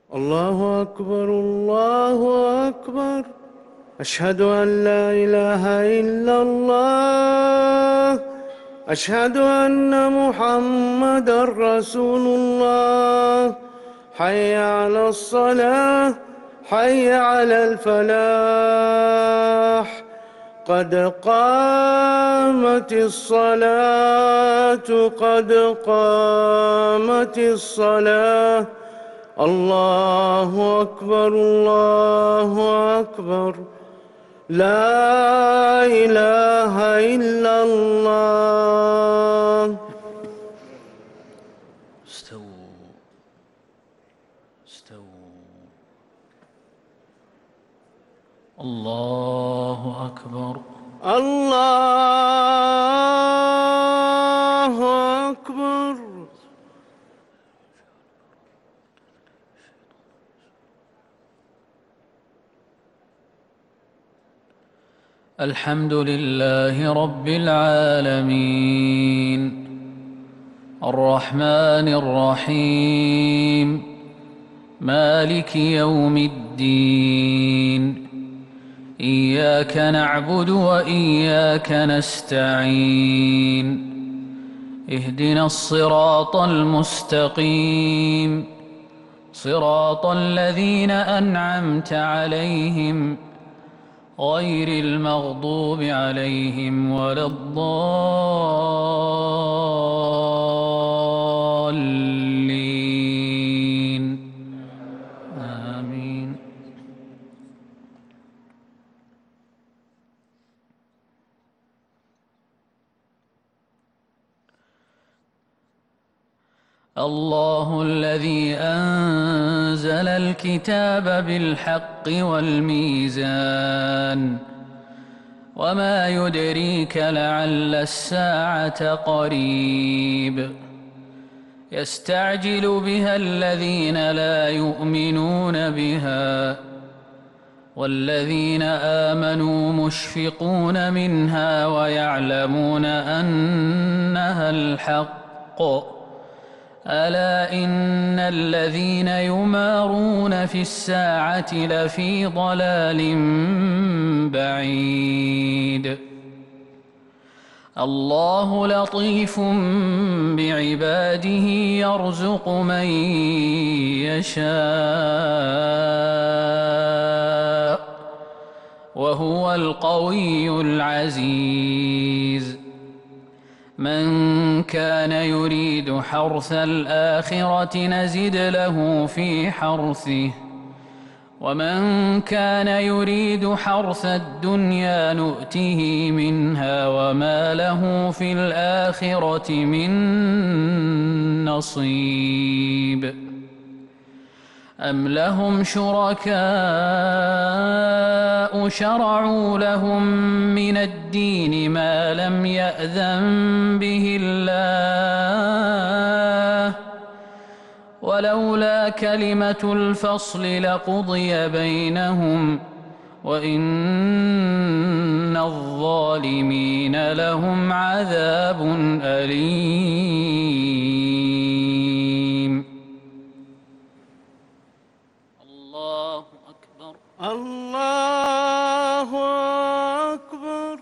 الله أكبر الله أكبر. أشهد أن لا إله إلا الله. أشهد أن محمدًا رسول الله. حي على الصلاة، حي على الفلاح. قد قامت الصلاة، قد قامت الصلاة. الله أكبر الله أكبر. لا إله إلا الله. استووا استووا. الله أكبر الله أكبر. الحمد لله رب العالمين الرحمن الرحيم مالك يوم الدين. إياك نعبد وإياك نستعين. اهدنا الصراط المستقيم صراط الذين أنعمت عليهم غير المغضوب عليهم ولا الضالين. آمين. الله الذي أنزل الكتاب بالحق والميزان. وما يدريك لعل الساعة قريب. يستعجل بها الذين لا يؤمنون بها والذين آمنوا مشفقون منها ويعلمون أنها الحق. ألا إن الذين يمارون في الساعة لفي ضلال بعيد. الله لطيف بعباده يرزق من يشاء وهو القوي العزيز. من كان يريد حرث الآخرة نزد له في حرثه ومن كان يريد حرث الدنيا نؤته منها وما له في الآخرة من نصيب. أم لهم شركاء شرعوا لهم من الدين ما لم يأذن به الله ولولا كلمة الفصل لقضي بينهم وإن الظالمين لهم عذاب أليم. الله أكبر الله أكبر.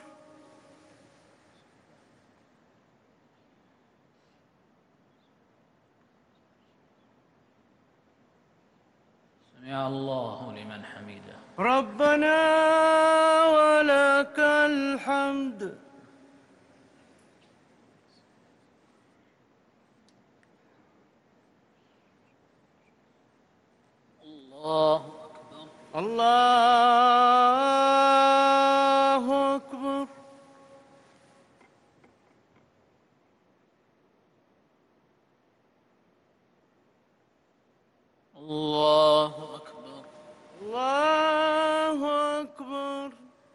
سمع الله لمن حمده. ربنا ولك الحمد. الله أكبر الله أكبر. الله أكبر الله أكبر.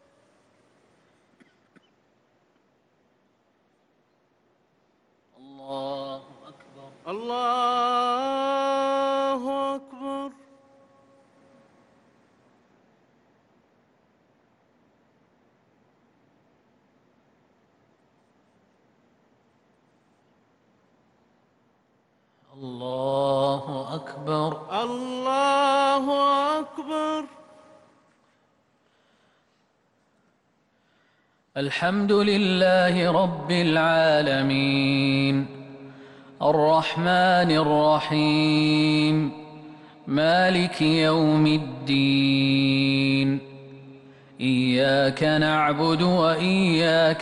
الله أكبر الله أكبر. الله أكبر. الله الحمد لله رب العالمين الرحمن الرحيم مالك يوم الدين إياك نعبد وإياك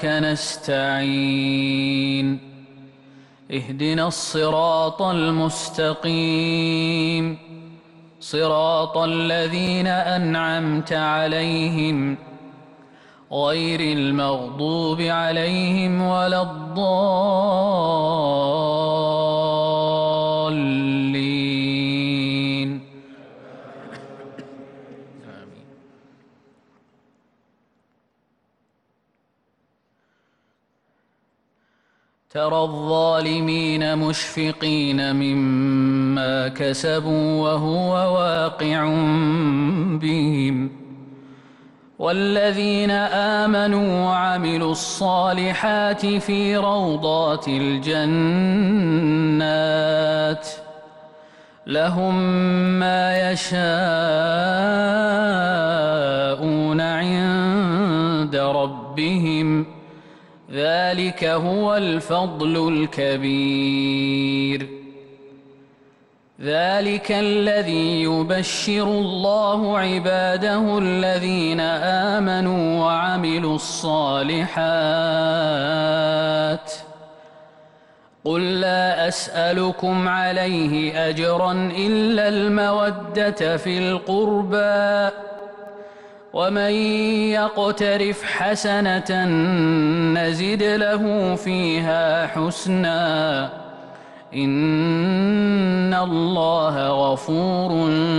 نستعين اهدنا الصراط المستقيم صراط الذين أنعمت عليهم غير المغضوب عليهم ولا الضالين آمين. ترى الظالمين مشفقين مما كسبوا وهو واقع بهم والذين آمنوا وعملوا الصالحات في روضات الجنات لهم ما يشاءون عند ربهم ذلك هو الفضل الكبير ذلك الذي يبشر الله عباده الذين آمنوا وعملوا الصالحات قل لا أسألكم عليه أجرا إلا المودة في القربى ومن يقترف حسنة نزد له فيها حسنا إن الله غفور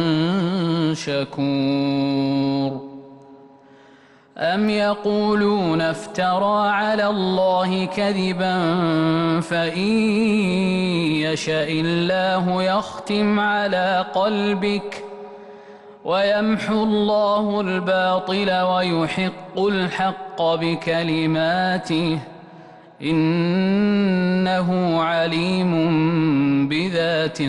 شكور أم يقولون افترى على الله كذبا فإن يشأ الله يختم على قلبك ويمحو الله الباطل ويحق الحق بكلماته إنه عليم بذات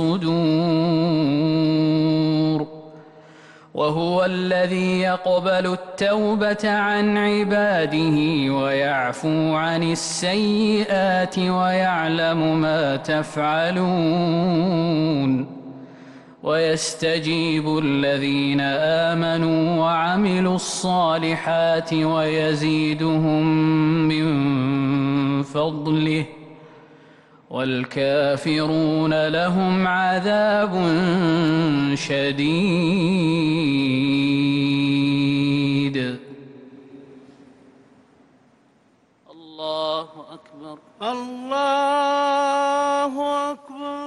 الصدور وهو الذي يقبل التوبة عن عباده ويعفو عن السيئات ويعلم ما تفعلون ويستجيب الذين آمنوا وعملوا الصالحات ويزيدهم من فضله والكافرون لهم عذاب شديد الله أكبر الله أكبر.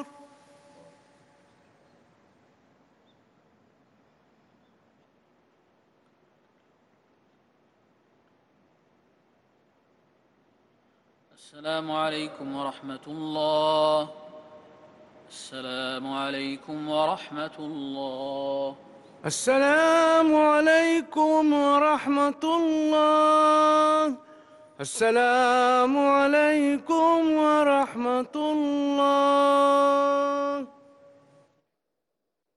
السلام عليكم ورحمة الله. السلام عليكم ورحمة الله. السلام عليكم ورحمة الله. السلام عليكم ورحمة الله.